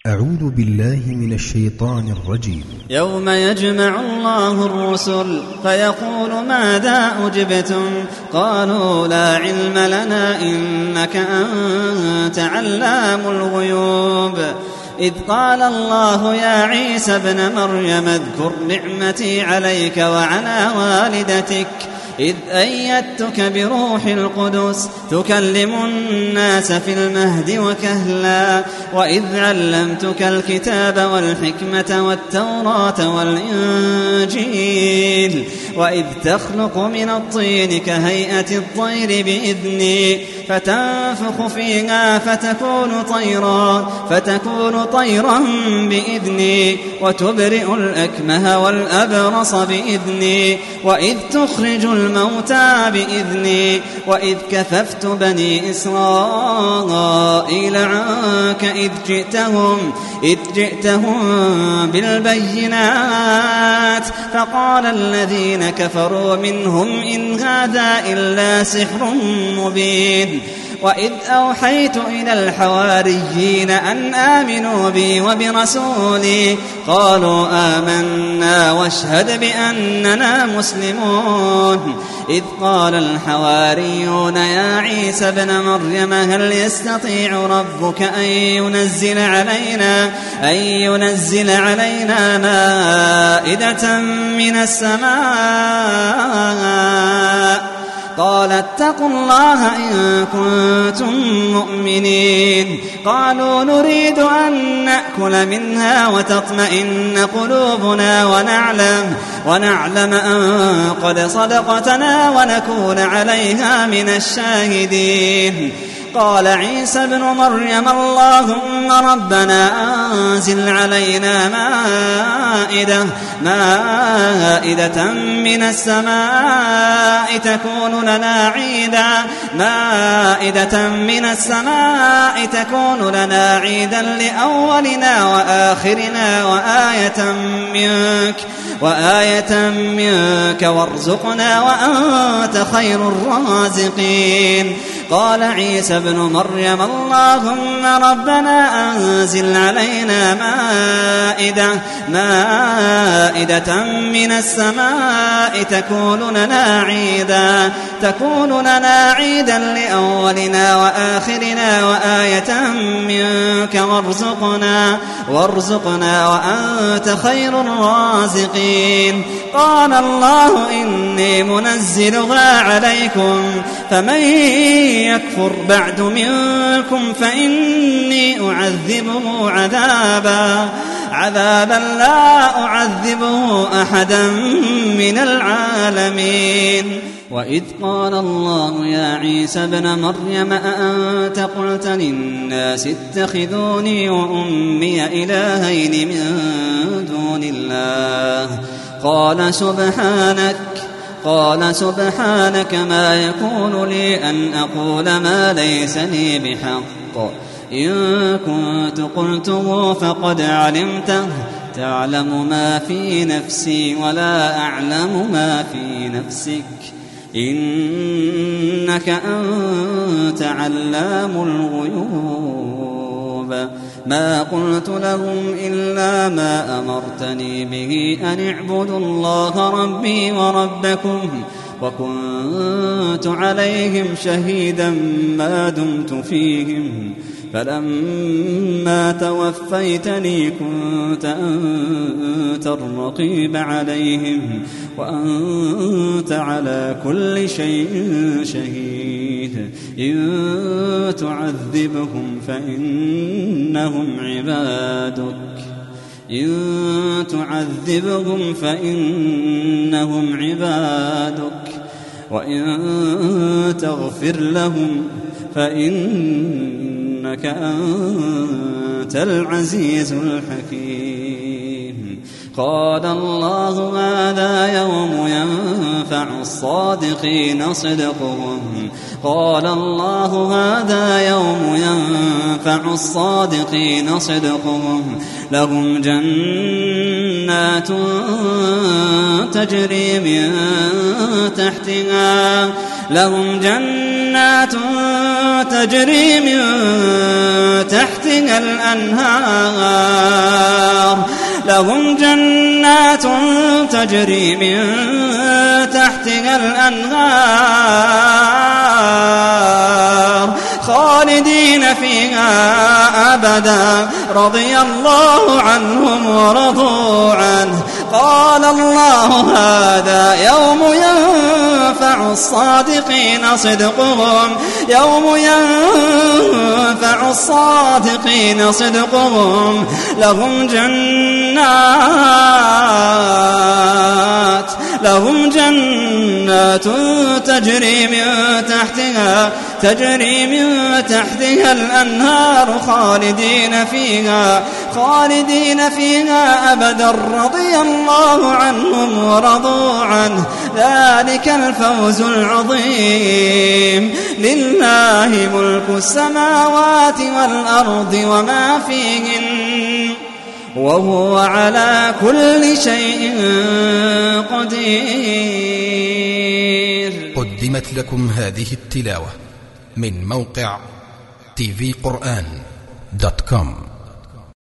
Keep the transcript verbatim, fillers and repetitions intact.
أعوذ بالله من الشيطان الرجيم. يوم يجمع الله الرسل فيقول ماذا أجبتم قالوا لا علم لنا إنك أنت علام الغيوب إذ قال الله يا عيسى ابن مريم اذكر نعمتي عليك وعلى والدتك إذ أيدتك بروح القدس تكلم الناس في المهد وكهلا وإذ علمتك الكتاب والحكمة والتوراة والإنجيل وإذ تخلق من الطين كهيئة الطير بإذني فتنفخ فيها فتكون طيرا فتكون طيرا بإذني وتبرئ الأكمه والأبرص بإذني وإذ تخرج الموتى بإذني وإذ كففت بني إسرائيل عنك إذ جئتهم إذ جئتهم بالبينات فقال الذين كفروا منهم إن هذا إلا سحر مبين وإذ أوحيت إلى الحواريين أن آمنوا بي وبرسولي قالوا آمنا واشهد بأننا مسلمون إذ قال الحواريون يا عيسى ابن مريم هل يستطيع ربك أن ينزل علينا أن ينزل علينا مائدة من السماء قال اتقوا الله إن كنتم مؤمنين قالوا نريد أن نأكل منها وتطمئن قلوبنا ونعلم, ونعلم أن قد صدقتنا ونكون عليها من الشاهدين قال عيسى ابن مريم اللهم ربنا أنزل علينا مائدة, مائدة من السماء تكون لنا عيدا مائدة من السماء تكون لنا عيدا لأولنا وآخرنا وآية منك وآية منك وارزقنا وأنت خير الرازقين قال عيسى ابن مريم اللهم ربنا أنزل علينا مائدة, مائدة من السماء تكون لنا عيدا تكون لنا عيدا لأولنا وآخرنا وآية منك وارزقنا وارزقنا وأنت خير الرازقين قال الله إني منزلها عليكم فمن يكفر بعد منكم فإني أعذبه عذابا عذابا لا أعذبه أحدا من العالمين وإذ قال الله يا عيسى ابن مريم أأنت قلت للناس اتخذوني وأمي إلهين من دون الله قال سبحانك قال سبحانك ما يكون لي أن أقول ما ليس لي بحق إن كنت قلته فقد علمته تعلم ما في نفسي ولا أعلم ما في نفسك إنك أنت علام الغيوب ما قلت لهم إلا ما أمرتني به أن اعبدوا الله ربي وربكم وكنت عليهم شهيدا ما دمت فيهم فلما توفيتني كنت أنت الرقيب عليهم وأنت على كل شيء شهيد إن تعذبهم فإنهم عبادك إن تعذبهم فإنهم عبادك وإن تغفر لهم فإنك أنت العزيز الحكيم قال الله هذا يوم ينفع الصادقين صدقهم قال الله هذا يوم ينفع الصادقين صدقهم لهم جنات تجري من تحتها لهم جنات تجري من تحتها الأنهار لهم جنات تجري من تحتها الأنهار خالدين فيها أبدا رضي الله عنهم ورضوا عنه قال الله هذا يوم ينفع الصادقين صدقهم يوم ينفع الصادقين صدقهم لهم جنات لهم جنات تجري من تحتها تجري من تحتها الأنهار خالدين فيها خالدين فيها أبدا رضي الله عنهم ورضوا عنه ذلك الفوز العظيم لله ملك السماوات والأرض وما فيهن وهو على كل شيء قدير. قدمت لكم هذه التلاوة من موقع تي في قرآن دوت كوم.